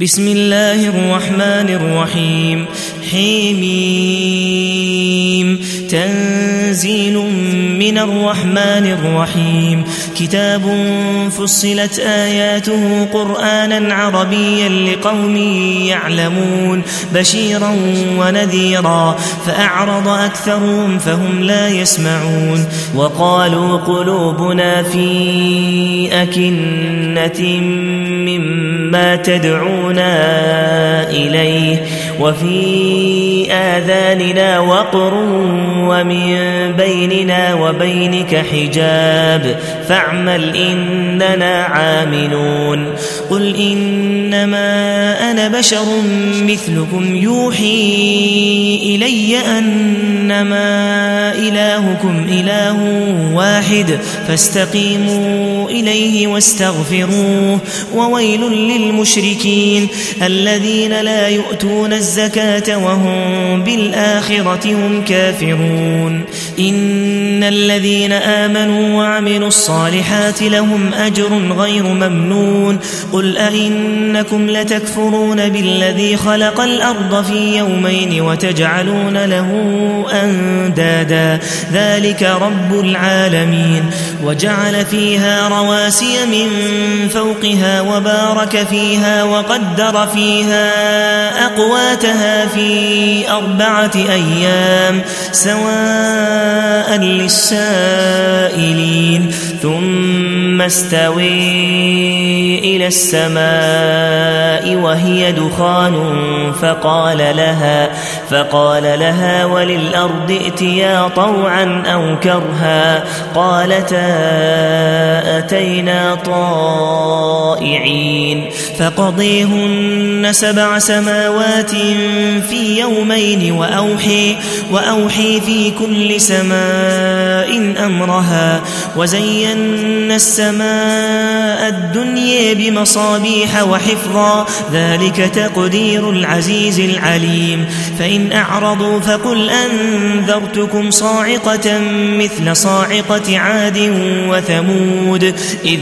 بسم الله الرحمن الرحيم حميم تنزيل من الرحمن الرحيم كتاب فصلت آياته قرآنا عربيا لقوم يعلمون بشيرا ونذيرا فأعرض أكثرهم فهم لا يسمعون وقالوا قلوبنا في أكنة مما تدعونا إليه وفي آذاننا وقر ومن بيننا وبينك حجاب فاعمل إننا عاملون قل إنما أنا بشر مثلكم يوحي إلي أنما إلهكم إله واحد فاستقيموا إليه واستغفروه وويل للمشركين الذين لا يؤتون الزكاة وهم بالآخرة هم كافرون إن الذين آمنوا وعملوا الصالحات لهم أجر غير ممنون قل أئنكم لتكفرون بالذي خلق الأرض في يومين وتجعلون له أندادا ذلك رب العالمين وجعل فيها رواسي من فوقها وبارك فيها وقدر فيها أقواتها في 4 أيام سواء للسائلين ثم استوي إلى السماء وهي دخان فقال لها وللأرض ائتيا طوعا أو كرها قالتا أتينا طائعين فقضيهن 7 سماوات في يومين وأوحي في كل سماء أمرها وزينا السماء الدنيا بمصابيح وحفظا ذلك تقدير العزيز العليم فإن أعرضوا فقل أنذرتكم صاعقة مثل صاعقة عاد وثمود إذ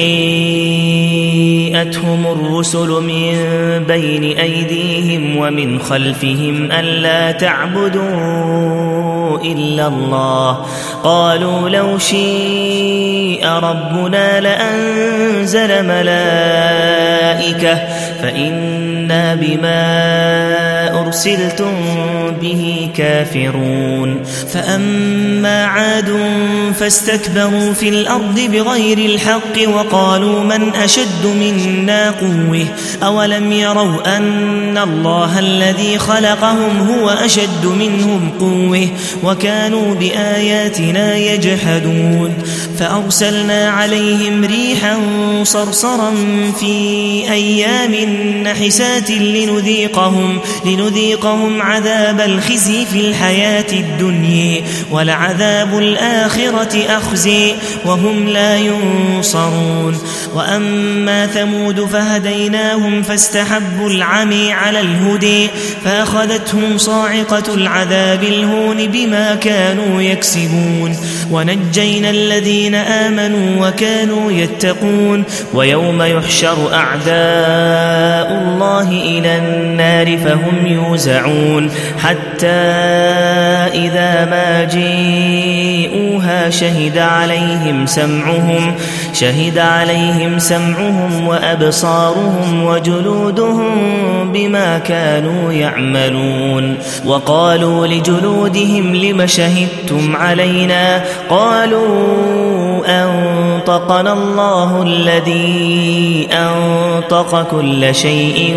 جاءتهم الرسل من بين أيديهم ومن خلفهم ألا تعبدوا إلا الله قالوا لو شيء ربنا لأنزل ملائكة فإنا بما أرسلتم به كافرون فأما عاد فاستكبروا في الأرض بغير الحق وقالوا من أشد منا قوة أولم يروا أن الله الذي خلقهم هو أشد منهم قوة وكانوا بآياتنا يجحدون فأرسلنا عليهم ريحا صرصرا في أيام نحسات لنذيقهم عذاب الخزي في الحياة الدنيا ولعذاب الآخرة أخزي وهم لا ينصرون وأما ثمود فهديناهم فاستحبوا العمي على الهدي فأخذتهم صاعقة العذاب الهون بما كانوا يكسبون ونجينا الذين آمنوا وكانوا يتقون ويوم يحشر أعداء الله إلى النار فهم يوزعون حتى إذا ما جاءوها شهد عليهم سمعهم وأبصارهم وجلودهم بما كانوا يعملون وقالوا لجلودهم لم شهدتم علينا قالوا أنطقنا الله الذي أنطق كل شيء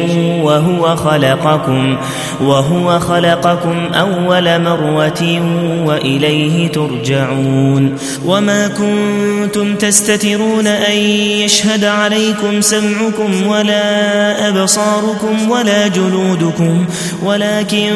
وهو خلقكم أول مرة وإليه ترجعون وما كنتم تستترون أن يشهد عليكم سمعكم ولا أبصاركم ولا جلودكم ولكن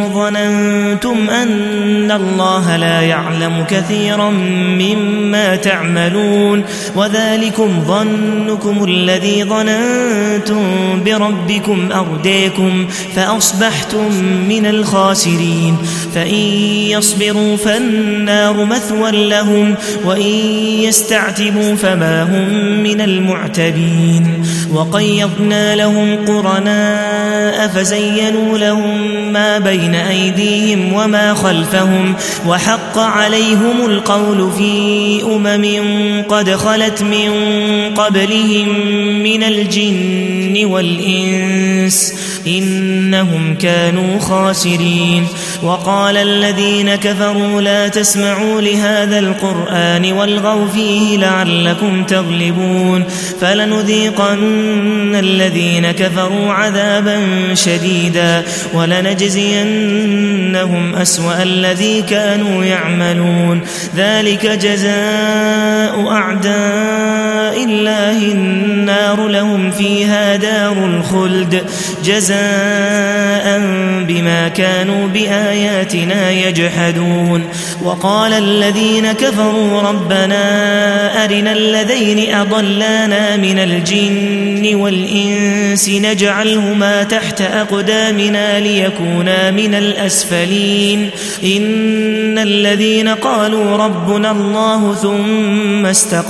ظننتم أن الله لا يعلم كثيرا مما تعلمون يعملون وذلكم ظنكم الذي ظننتم بربكم أرديكم فأصبحتم من الخاسرين فإن يصبروا فالنار مثوى لهم وإن يستعتبوا فما هم من المعتبين وقيضنا لهم قرناء فزينوا لهم ما بين أيديهم وما خلفهم وحق عليهم القول في قد خلت من قبلهم من الجن والإنس إنهم كانوا خاسرين وقال الذين كفروا لا تسمعوا لهذا القرآن والغوا فيه لعلكم تغلبون فلنذيقن الذين كفروا عذابا شديدا ولنجزينهم أسوأ الذي كانوا يعملون ذلك جزاء أعداء الله النار لهم فيها دار الخلد جزاء بما كانوا بآياتنا يجحدون وقال الذين كفروا ربنا أرنا الذين أضلانا من الجن والإنس نجعلهما تحت أقدامنا ليكونا من الأسفلين إن الذين قالوا ربنا الله ثم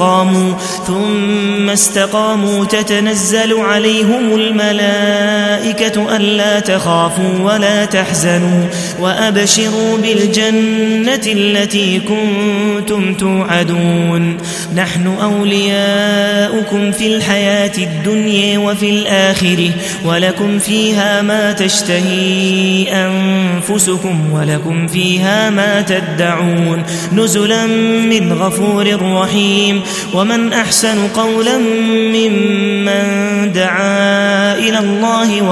استقاموا تتنزل عليهم الملائكة ألا تخافوا ولا تحزنوا وأبشروا بالجنة التي كنتم توعدون نحن أولياؤكم في الحياة الدنيا وفي الآخرة ولكم فيها ما تشتهي أنفسكم ولكم فيها ما تدعون نزلا من غفور رحيم ومن أحسن قولا ممن دعا إلى الله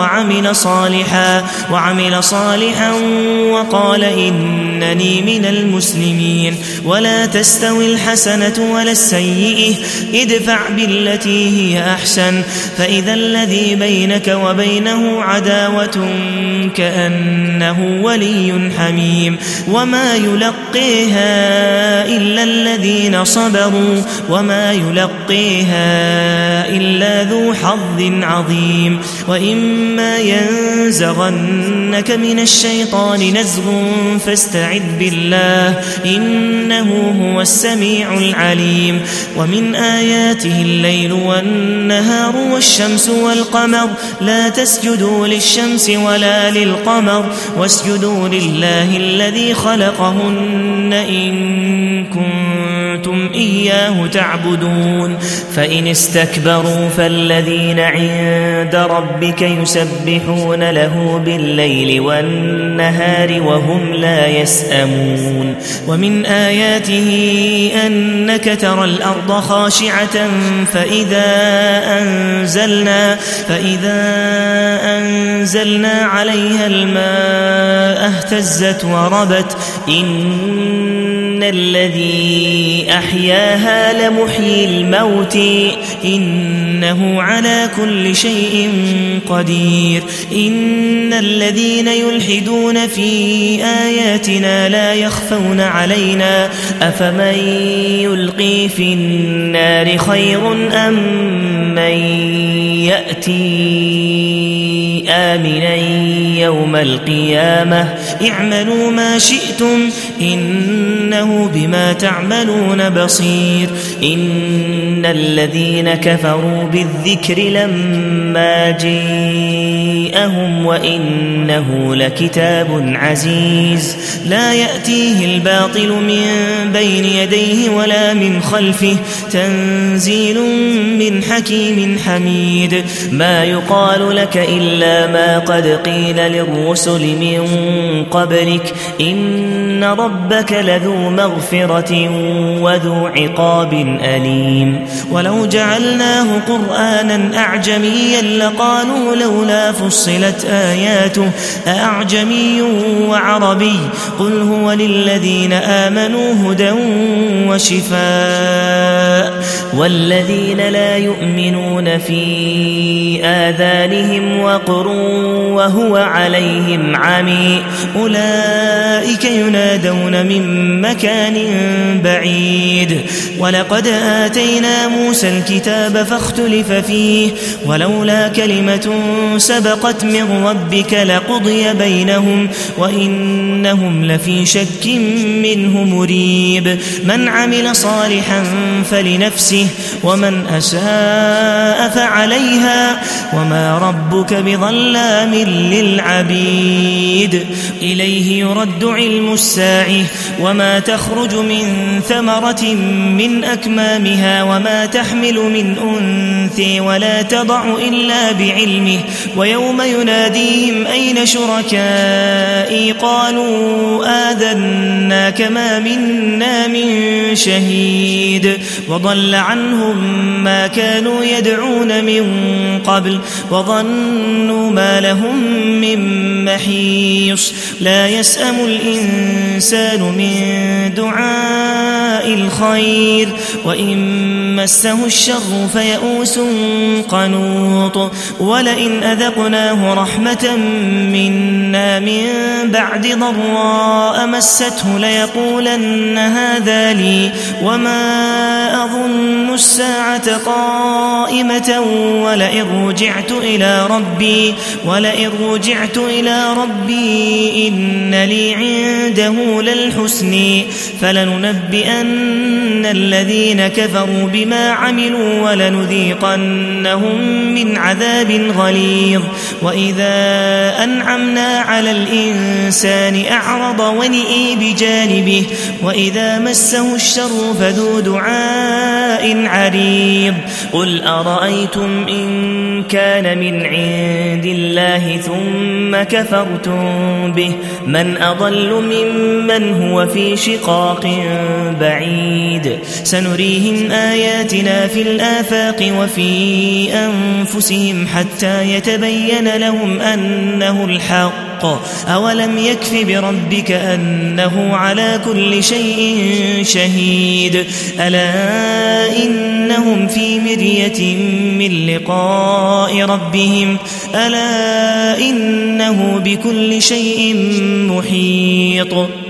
وعمل صالحا وقال إنني من المسلمين ولا تستوي الحسنة ولا السيئة ادفع بالتي هي أحسن فإذا الذي بينك وبينه عداوة كأنه ولي حميم وما يلقيها إلا الذين صبروا وما يلقيها إلا ذو حظ عظيم وإما ينزغنك من الشيطان نزغ فاستعذ بالله إنه هو السميع العليم ومن آياته الليل والنهار والشمس والقمر لا تسجدوا للشمس ولا للقمر واسجدوا لله الذي خلقهن إن كنتم إياه تعبدون فإن استكبروا فالذين عند ربك يسبحون له بالليل والنهار وهم لا يسأمون ومن آياته أنك ترى الأرض خاشعة فإذا أنزلنا عليها الماء اهتزت وربت إن الذي أحياها لمحيي الموت إنه على كل شيء قدير إن الذين يلحدون في آياتنا لا يخفون علينا أفمن يلقي في النار خير أم من يأتي آمنا يوم القيامة اعملوا ما شئتم إنه بما تعملون بصير إن الذين كفروا بالذكر لما جاءهم وإنه لكتاب عزيز لا يأتيه الباطل من بين يديه ولا من خلفه تنزيل من حكيم حميد ما يقال لك إلا ما قد قيل للرسل من قبلك إن ربك لذو مغفرة وذو عقاب أليم ولو جعلناه قرآنا أعجميا لقالوا لولا فصلت فصلت آياته أعجمي وعربي قل هو للذين آمنوا هدى وشفاء والذين لا يؤمنون في آذانهم وقر وهو عليهم عمي أولئك ينادون من مكان بعيد ولقد آتينا موسى الكتاب فاختلف فيه ولولا كلمة سبقت من ربك لقضي بينهم وإنهم لفي شك منه مريب من عمل صالحا فلنفسه ومن أساء فعليها وما ربك بظلام للعبيد إليه يرد علم الساعة وما تخرج من ثمرة من أكمامها وما تحمل من أنثى ولا تضع إلا بعلمه ويوم يناديهم أين شركائي قالوا آذناك ما منا من شهيد وضل عنهم ما كانوا يدعون من قبل وظنوا ما لهم من محيص لا يسأم الإنسان من دعاء الخير وإن مسه الشر فيئوس قنوط ولئن أذقناه رحمة منا من بعد ضراء مسته ليقولن هذا لي وما أظن الساعة قائمة ولئن رجعت إلى ربي إن لي عنده للحسن فلننبئن الذين كفروا بما عملوا ولنذيقنهم من عذاب غليظ وإذا أنعمنا على الإنسان أعرض ونئي بجانبه وإذا مسه الشر فذو دعاء عريض قل أرأيتم إن كان من عند الله ثم كفرتم به من أضل ممن هو في شقاق بعيد سنريهم آياتنا في الآفاق وفي أنفسهم حتى يتبين لهم أنه الحق أولم يكف بربك أنه على كل شيء شهيد ألا إنهم في مرية من لقاء ربهم ألا إنه بكل شيء محيط